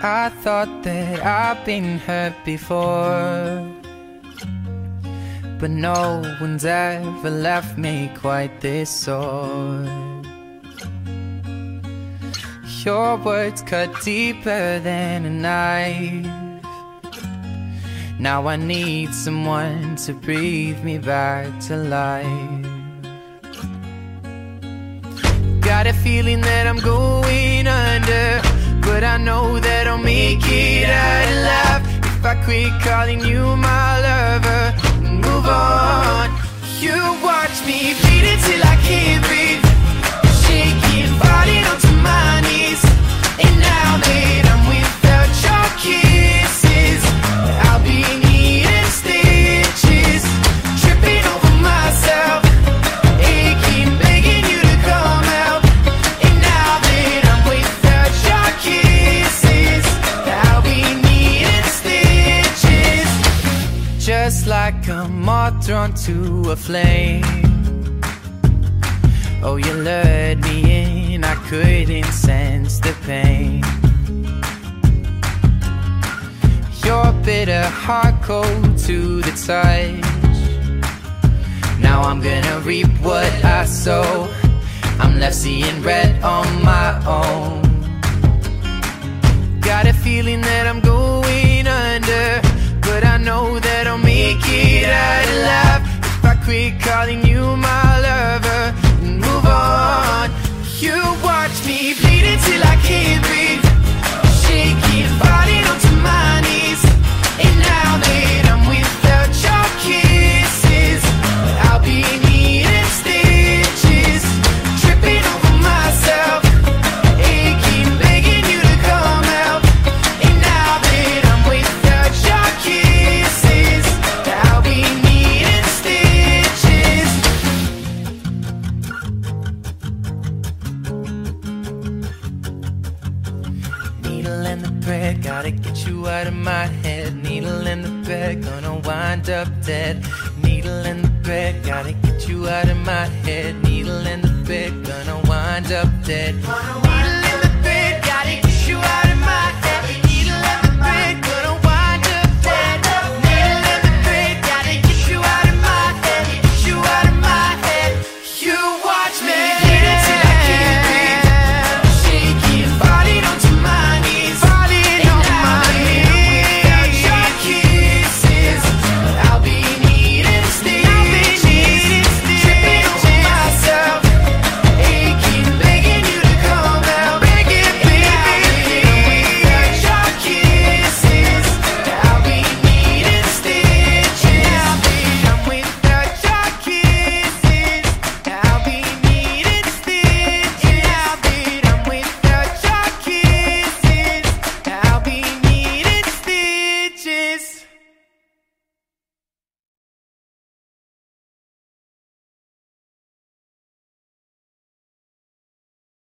I thought that I've been hurt before, but no one's ever left me quite this sore. Your words cut deeper than a knife. Now I need someone to breathe me back to life. Got a feeling that I'm going under, but I know that I'll make it out alive if I quit calling you my lover and move on. You watch me bleed until I can't breathe, shaking, falling onto my knees. And now that I'm without your kisses, I'll be needing stitches, tripping over myself, aching, begging you to come out. And now that I'm without your kisses, I'll be needing stitches, just like a moth drawn to a flame. Oh, you lured me in, I couldn't sense the pain. Your bitter heart cold to the touch. Now I'm gonna reap what I sow. I'm left seeing red on my own. Got a feeling that I'm going under, but I know that I'll make it out alive if I quit calling you my lover and move on. You watch me bleed until I can't breathe, shaking, falling onto my knees. And now that I'm without your kisses, I'll be needing stitches, tripping over myself, aching, begging you to come out. And now that I'm without your kisses, I'll be needing stitches. Needle in the thread, gotta get you out of my head. Needle in the thread, gonna wind up dead. Needle in the thread, gotta get you out of my head. Needle in the thread, gonna wind up dead. Needle